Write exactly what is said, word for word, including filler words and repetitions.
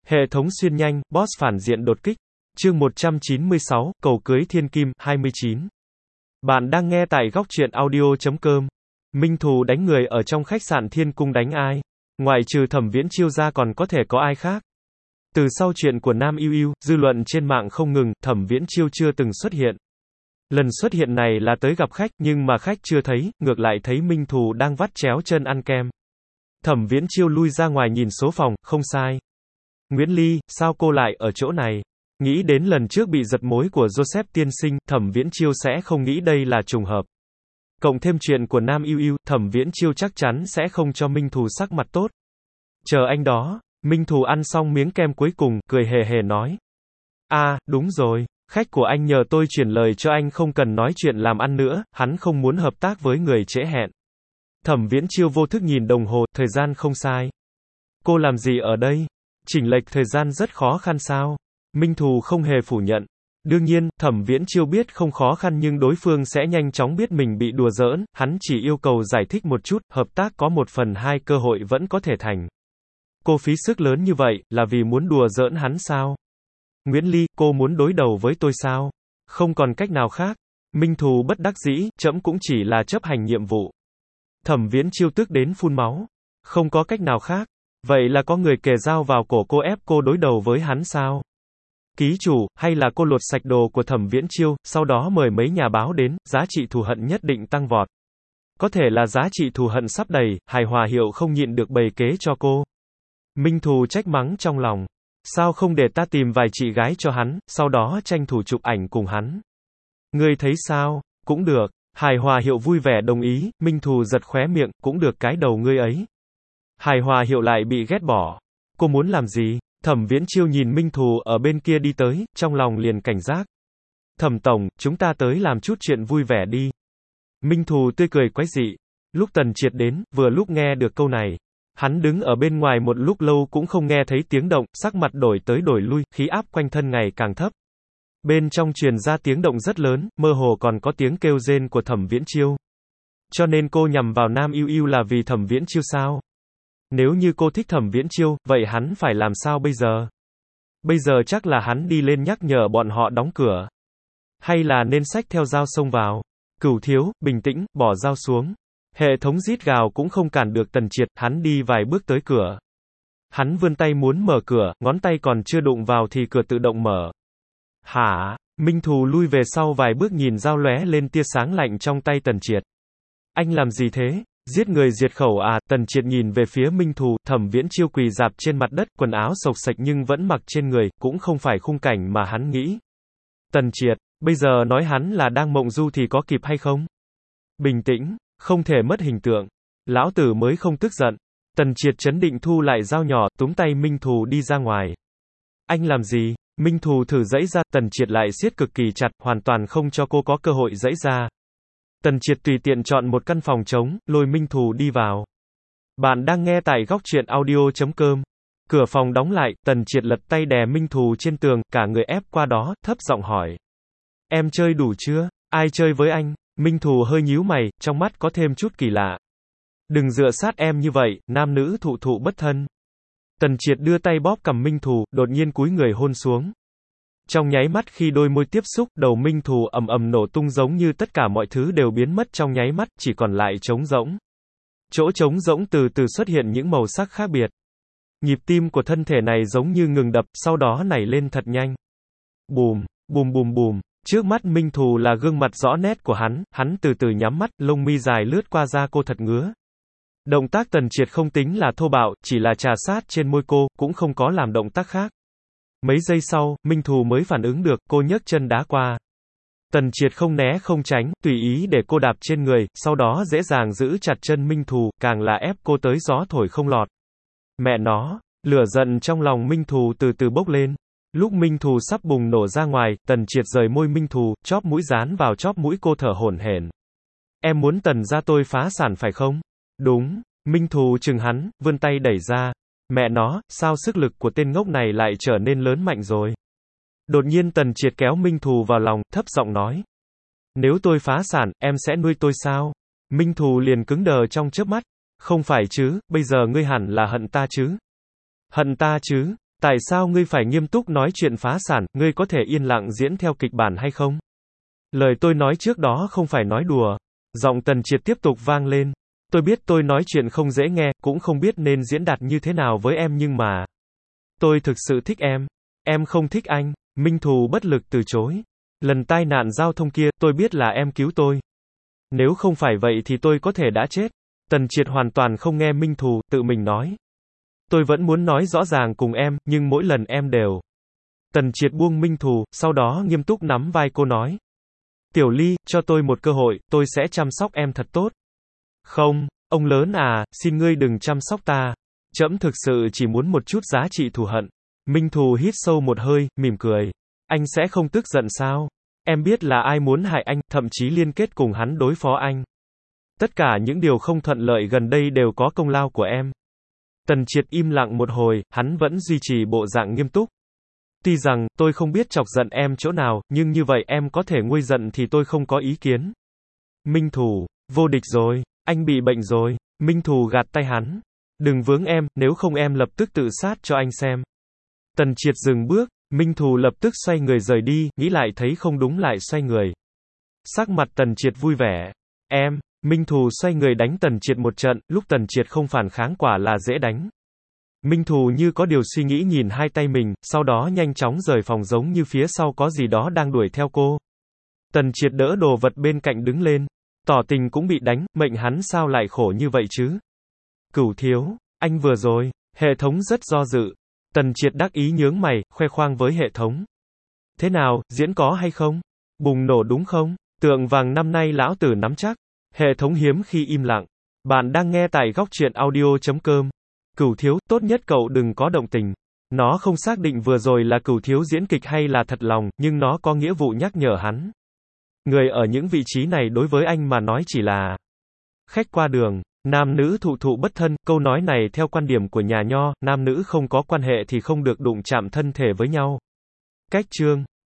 Hệ thống xuyên nhanh, boss phản diện đột kích. Chương một trăm chín mươi sáu, cầu cưới thiên kim, hai mươi chín. Bạn đang nghe tại góc truyện audio chấm com. Minh thù đánh người ở trong khách sạn Thiên Cung đánh ai? Ngoại trừ Thẩm Viễn Chiêu ra còn có thể có ai khác? Từ sau chuyện của Nam Yêu Yêu, dư luận trên mạng không ngừng, Thẩm Viễn Chiêu chưa từng xuất hiện. Lần xuất hiện này là tới gặp khách, nhưng mà khách chưa thấy, ngược lại thấy Minh thù đang vắt chéo chân ăn kem. Thẩm Viễn Chiêu lui ra ngoài nhìn số phòng, không sai. Nguyễn Ly, sao cô lại ở chỗ này? Nghĩ đến lần trước bị giật mối của Joseph tiên sinh, Thẩm Viễn Chiêu sẽ không nghĩ đây là trùng hợp. Cộng thêm chuyện của Nam Yêu Yêu, Thẩm Viễn Chiêu chắc chắn sẽ không cho Minh thù sắc mặt tốt. Chờ anh đó. Minh thù ăn xong miếng kem cuối cùng, cười hề hề nói. À, đúng rồi, khách của anh nhờ tôi chuyển lời cho anh không cần nói chuyện làm ăn nữa, hắn không muốn hợp tác với người trễ hẹn. Thẩm Viễn Chiêu vô thức nhìn đồng hồ, thời gian không sai. Cô làm gì ở đây? Chỉnh lệch thời gian rất khó khăn sao? Minh thù không hề phủ nhận. Đương nhiên, Thẩm Viễn Chiêu biết không khó khăn nhưng đối phương sẽ nhanh chóng biết mình bị đùa giỡn, hắn chỉ yêu cầu giải thích một chút, hợp tác có một phần hai cơ hội vẫn có thể thành. Cô phí sức lớn như vậy, là vì muốn đùa giỡn hắn sao? Nguyễn Ly, cô muốn đối đầu với tôi sao? Không còn cách nào khác. Minh thù bất đắc dĩ, trẫm cũng chỉ là chấp hành nhiệm vụ. Thẩm Viễn Chiêu tức đến phun máu. Không có cách nào khác. Vậy là có người kề dao vào cổ cô ép cô đối đầu với hắn sao? Ký chủ, hay là cô lột sạch đồ của Thẩm Viễn Chiêu, sau đó mời mấy nhà báo đến, giá trị thù hận nhất định tăng vọt. Có thể là giá trị thù hận sắp đầy, Hài Hòa Hiệu không nhịn được bày kế cho cô. Minh thù trách mắng trong lòng. Sao không để ta tìm vài chị gái cho hắn, sau đó tranh thủ chụp ảnh cùng hắn? Ngươi thấy sao? Cũng được. Hài Hòa Hiệu vui vẻ đồng ý, Minh thù giật khóe miệng, cũng được cái đầu ngươi ấy. Hài Hòa Hiệu lại bị ghét bỏ. Cô muốn làm gì? Thẩm Viễn Chiêu nhìn Minh thù ở bên kia đi tới, trong lòng liền cảnh giác. Thẩm tổng, chúng ta tới làm chút chuyện vui vẻ đi. Minh thù tươi cười quái dị. Lúc Tần Triệt đến, vừa lúc nghe được câu này. Hắn đứng ở bên ngoài một lúc lâu cũng không nghe thấy tiếng động, sắc mặt đổi tới đổi lui, khí áp quanh thân ngày càng thấp. Bên trong truyền ra tiếng động rất lớn, mơ hồ còn có tiếng kêu rên của Thẩm Viễn Chiêu. Cho nên cô nhằm vào Nam Yêu Yêu là vì Thẩm Viễn Chiêu sao? Nếu như cô thích Thẩm Viễn Chiêu, vậy hắn phải làm sao bây giờ? Bây giờ chắc là hắn đi lên nhắc nhở bọn họ đóng cửa. Hay là nên xách theo dao xông vào? Cửu thiếu, bình tĩnh, bỏ dao xuống. Hệ thống rít gào cũng không cản được Tần Triệt, hắn đi vài bước tới cửa. Hắn vươn tay muốn mở cửa, ngón tay còn chưa đụng vào thì cửa tự động mở. Hả? Minh thù lui về sau vài bước nhìn dao lóe lên tia sáng lạnh trong tay Tần Triệt. Anh làm gì thế? Giết người diệt khẩu à? Tần Triệt nhìn về phía Minh thù, Thẩm Viễn Chiêu quỳ rạp trên mặt đất, quần áo xộc xệch nhưng vẫn mặc trên người, cũng không phải khung cảnh mà hắn nghĩ. Tần Triệt, bây giờ nói hắn là đang mộng du thì có kịp hay không? Bình tĩnh. Không thể mất hình tượng. Lão tử mới không tức giận. Tần Triệt trấn định thu lại dao nhỏ, túm tay Minh thù đi ra ngoài. Anh làm gì? Minh thù thử giãy ra, Tần Triệt lại siết cực kỳ chặt, hoàn toàn không cho cô có cơ hội giãy ra. Tần Triệt tùy tiện chọn một căn phòng trống, lôi Minh thù đi vào. Bạn đang nghe tại góc truyện audio chấm com. Cửa phòng đóng lại, Tần Triệt lật tay đè Minh thù trên tường, cả người ép qua đó, thấp giọng hỏi. Em chơi đủ chưa? Ai chơi với anh? Minh thù hơi nhíu mày, trong mắt có thêm chút kỳ lạ. Đừng dựa sát em như vậy, nam nữ thụ thụ bất thân. Tần Triệt đưa tay bóp cằm Minh thù, đột nhiên cúi người hôn xuống. Trong nháy mắt khi đôi môi tiếp xúc, đầu Minh thù ầm ầm nổ tung giống như tất cả mọi thứ đều biến mất trong nháy mắt, chỉ còn lại trống rỗng. Chỗ trống rỗng từ từ xuất hiện những màu sắc khác biệt. Nhịp tim của thân thể này giống như ngừng đập, sau đó nảy lên thật nhanh. Bùm, bùm bùm bùm. Trước mắt Minh thù là gương mặt rõ nét của hắn, hắn từ từ nhắm mắt, lông mi dài lướt qua da cô thật ngứa. Động tác Tần Triệt không tính là thô bạo, chỉ là trà sát trên môi cô, cũng không có làm động tác khác. Mấy giây sau, Minh thù mới phản ứng được, cô nhấc chân đá qua. Tần Triệt không né không tránh, tùy ý để cô đạp trên người, sau đó dễ dàng giữ chặt chân Minh thù, càng là ép cô tới gió thổi không lọt. Mẹ nó, lửa giận trong lòng Minh thù từ từ bốc lên. Lúc Minh thù sắp bùng nổ ra ngoài, Tần Triệt rời môi Minh thù, chóp mũi dán vào chóp mũi cô thở hổn hển. Em muốn Tần gia tôi phá sản phải không? Đúng. Minh thù chừng hắn, vươn tay đẩy ra. Mẹ nó, sao sức lực của tên ngốc này lại trở nên lớn mạnh rồi? Đột nhiên Tần Triệt kéo Minh thù vào lòng, thấp giọng nói. Nếu tôi phá sản, em sẽ nuôi tôi sao? Minh thù liền cứng đờ trong chớp mắt. Không phải chứ, bây giờ ngươi hẳn là hận ta chứ? Hận ta chứ? Tại sao ngươi phải nghiêm túc nói chuyện phá sản, ngươi có thể yên lặng diễn theo kịch bản hay không? Lời tôi nói trước đó không phải nói đùa. Giọng Tần Triệt tiếp tục vang lên. Tôi biết tôi nói chuyện không dễ nghe, cũng không biết nên diễn đạt như thế nào với em nhưng mà... Tôi thực sự thích em. Em không thích anh. Minh Thù bất lực từ chối. Lần tai nạn giao thông kia, tôi biết là em cứu tôi. Nếu không phải vậy thì tôi có thể đã chết. Tần Triệt hoàn toàn không nghe Minh Thù, tự mình nói. Tôi vẫn muốn nói rõ ràng cùng em, nhưng mỗi lần em đều... Tần Triệt buông Minh Thù, sau đó nghiêm túc nắm vai cô nói. Tiểu Ly, cho tôi một cơ hội, tôi sẽ chăm sóc em thật tốt. Không, ông lớn à, xin ngươi đừng chăm sóc ta. Trẫm thực sự chỉ muốn một chút giá trị thù hận. Minh Thù hít sâu một hơi, mỉm cười. Anh sẽ không tức giận sao? Em biết là ai muốn hại anh, thậm chí liên kết cùng hắn đối phó anh. Tất cả những điều không thuận lợi gần đây đều có công lao của em. Tần Triệt im lặng một hồi, hắn vẫn duy trì bộ dạng nghiêm túc. Tuy rằng, tôi không biết chọc giận em chỗ nào, nhưng như vậy em có thể nguôi giận thì tôi không có ý kiến. Minh Thù, vô địch rồi, anh bị bệnh rồi. Minh Thù gạt tay hắn. Đừng vướng em, nếu không em lập tức tự sát cho anh xem. Tần Triệt dừng bước, Minh Thù lập tức xoay người rời đi, nghĩ lại thấy không đúng lại xoay người. Sắc mặt Tần Triệt vui vẻ. Em, Minh Thù xoay người đánh Tần Triệt một trận, lúc Tần Triệt không phản kháng quả là dễ đánh. Minh Thù như có điều suy nghĩ nhìn hai tay mình, sau đó nhanh chóng rời phòng giống như phía sau có gì đó đang đuổi theo cô. Tần Triệt đỡ đồ vật bên cạnh đứng lên. Tỏ tình cũng bị đánh, mệnh hắn sao lại khổ như vậy chứ? Cửu thiếu, anh vừa rồi, hệ thống rất do dự. Tần Triệt đắc ý nhướng mày, khoe khoang với hệ thống. Thế nào, diễn có hay không? Bùng nổ đúng không? Tượng vàng năm nay lão tử nắm chắc. Hệ thống hiếm khi im lặng. Bạn đang nghe tại góc truyện audio chấm com. Cửu thiếu, tốt nhất cậu đừng có động tình. Nó không xác định vừa rồi là cửu thiếu diễn kịch hay là thật lòng, nhưng nó có nghĩa vụ nhắc nhở hắn. Người ở những vị trí này đối với anh mà nói chỉ là khách qua đường. Nam nữ thụ thụ bất thân, câu nói này theo quan điểm của nhà Nho, nam nữ không có quan hệ thì không được đụng chạm thân thể với nhau. Cách chương